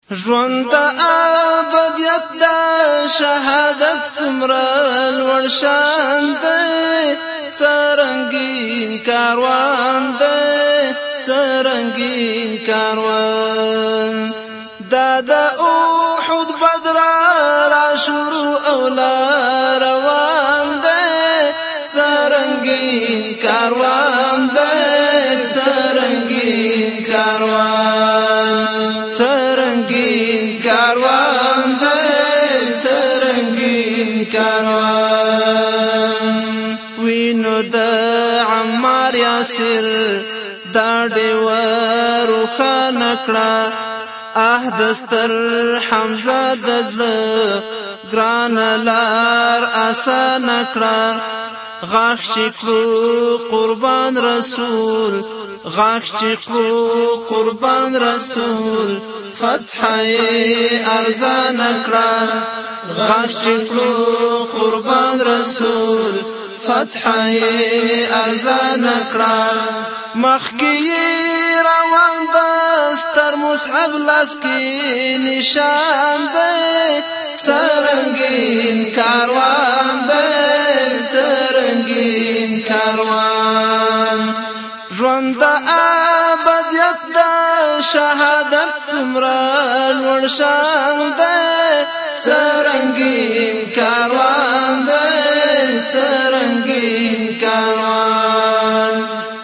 ژوند د ابدیت د شهادت څومره لوړ شان دی څرنګین کاروان دی څرنګین کاروان دا د احد بدر را شروع او لا روان دی څرنګین کاروان دی څرنګین کاروان څرنګین کاروان دی څرنګین کاروان وینو د عمار یاسر دا ډیوه روښانه کړه دستر حمزه د زړه ګرانه لار اسانه کړه غاښ چې کړو قربان رسول غاښ چې کړو قربان رسول فتح ارزانه کړه غاښ چې کړو قربان رسول فتح ارزانه کړه مخکې روان دستر مصحف لاس کې نشان دی څرنګین کاروان دی څرنګین کاروان ژوند د ابدیت د شهادت څومره لوړ شان دی څرنګین کاروان دی څرنګین کاروان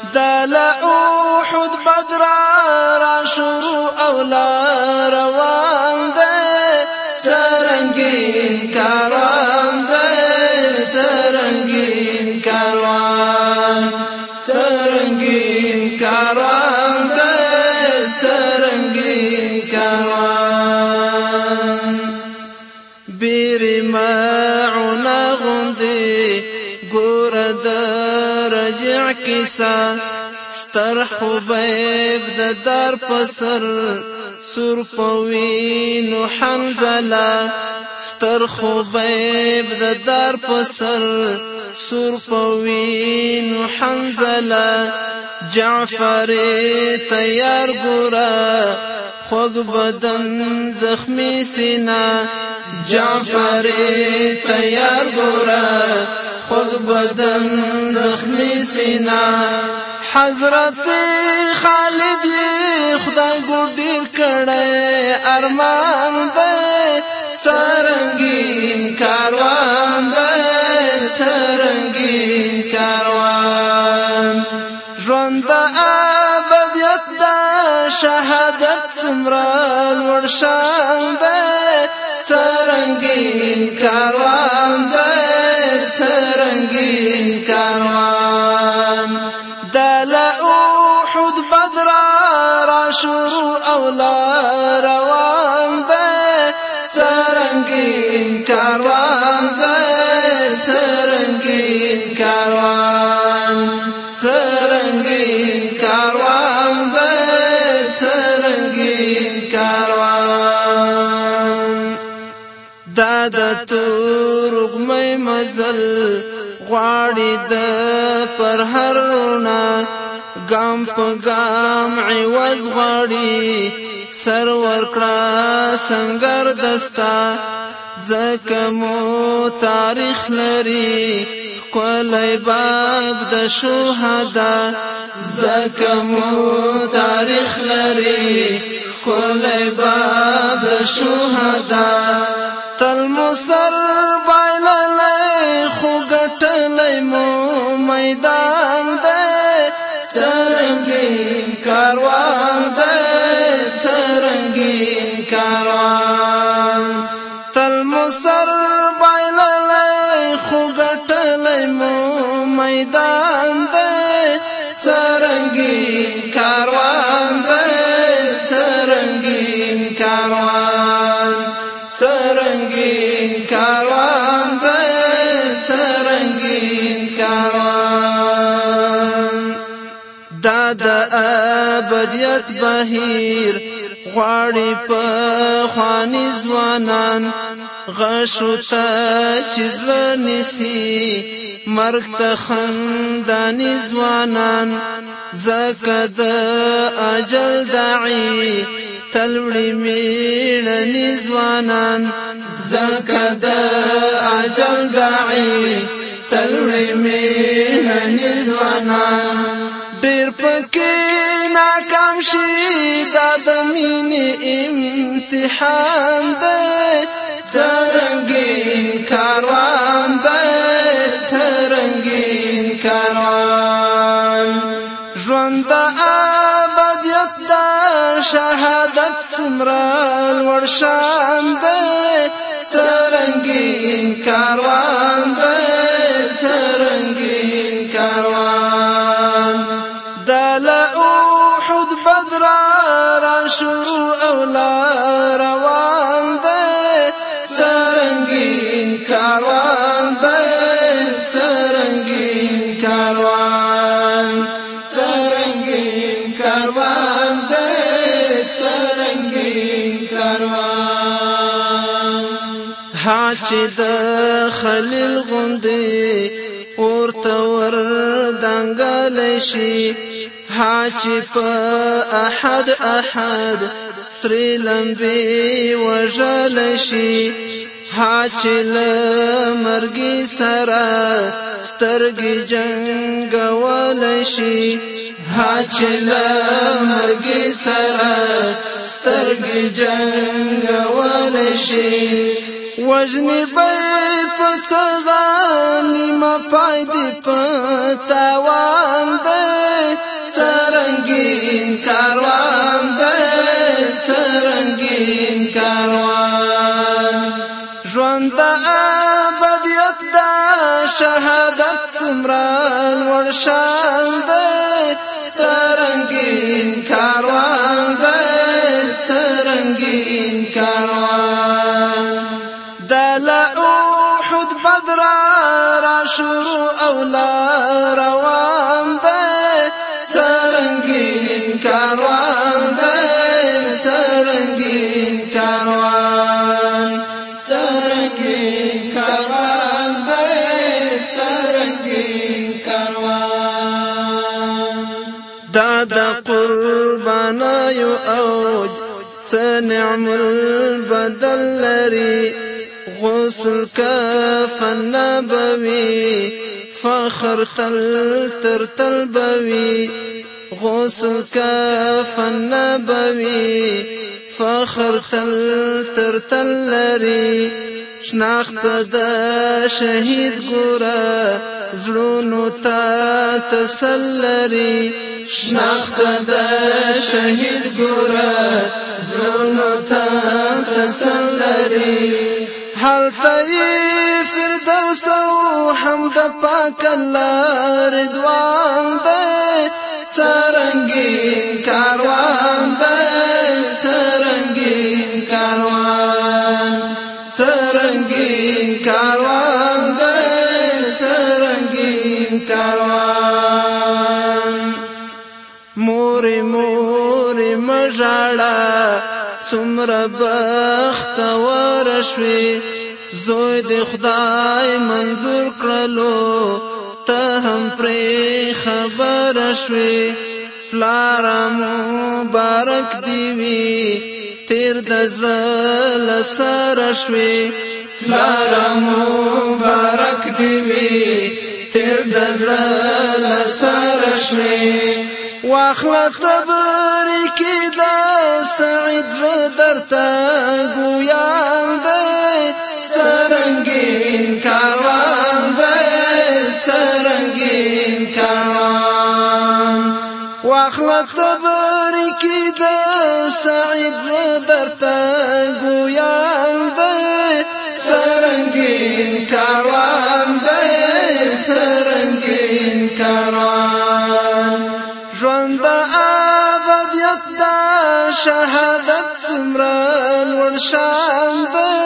شروع او لا روان دی څرنګین کاروان دی څرنګین کاروان څرنګین کاروان دی څرنګین کاروان بیرې معونه غوندې ګوره د رجع کیسه ستر خبیب د در پسر سور پوینو حنزله ستر خبیب د در پسر سور پوینو حنزله جعفر تیار ګورا خوږ بدن زخمی سینا جعفر تیار ګورا خوږ بدن زخمی سینا حضرت خالد خدای ګډیر کړه ارمان دی څرنګین کاروان دی څرنګین کاروان ژوند د ابدیت د شهادت څومره لوړ شان دی څرنګین کاروان دی څرنګین کاروان احد بدر را شروع او لا روان دی څرنګین کاروان دی څرنګین کاروان څرنګین کاروان دی څرنګین کاروان دا د تورګمې مزل غواړي د پر هرونه ګام په ګام عوض غواړي سر ورکړه سنگر دستا زکه مو تاریخ لري کولای باب د شهدا زکه مو تاریخ لري کولای باب د شهدا تل مسر بایللې خو ګټلې مو میدان دی څرنګین کاروان دی څرنګین کاروان تل مسر بایللې خو ګټلې مو میدان دی څرنګین کاروان دی څرنګین کاروان څرنګین کاروان دی څرنګین کاروان دا د ابدیت بهیر غواړي په خواني ځوانان غشو ته چې زړه نیسي مرګ ته خنداني ځوانان زکه د اجل داعي تلوړي میړني ځوانان زکه د اجل داعي تلوړي میړني ځوانان ډېر پکې ناکام شي دا د مینې امتحان دی څرنګین کاروان دی څرنګین کاروان ژوند د ابدیت د شهادت څومره لوړ شان دی څرنګین کاروان دی څرنګین کاروان د له احد بدر را شروع او لا روان دی څرنګین کاروان دی څرنګین کاروان څرنګین کاروان دی څرنګین کاروان ها چې د خلیل غوندې ورته ور دنګلی شي ها چې په احد احد سرې لمبې وژلی شي ها چې له مرګي سره سترګې جنګولی شي ها چې له مرګي سره سترګې جنګولی شي وجنی بی پس غالیم پایدی پتاوان دی څرنګین کاروان دی څرنګین کاروان ژوند د ابدیت د شهادت څومره لوړ شان دی څرنګین کاروان دی څرنګین کاروان د له احد بدر را شروع او لا روان دی څرنګین کاروان دی څرنګین کاروان څرنګین کاروان دی څرنګین کاروان دا د قربانیو اوج سنعم البدل لري غسل کفن نبوي فخر تل تر تل بوي غسل کفن نبوي فخر تل تر تل لري شناخت د شهید ګورا زړونو ته تسلري شناخت د شهید ګورا زړونو ته تسلري حلقه فردوس او حمد پاک الله رضوان دی څرنګین کاروان دی څرنګین کاروان څرنګین کاروان دی څرنګین کاروان مورې مورې مژاړه څومره بختور شوې زوی د خدای منظور کړلو ته هم پرې خبر شوې پلار مبارک دی وي تیر د زړه له سره شوې پلار مبارک دی وي تیر د زړه له سره شوې واخله تبریکې د سعید زړه درته ګویان دی څرنګین کاروان دی څرنګین کاروان واخله تبریکې د سعید زړه درته ګویان دی څرنګین کاروان دی څرنګین کاروان ژوند د ابدیت د شهادت څومره لوړ شان دی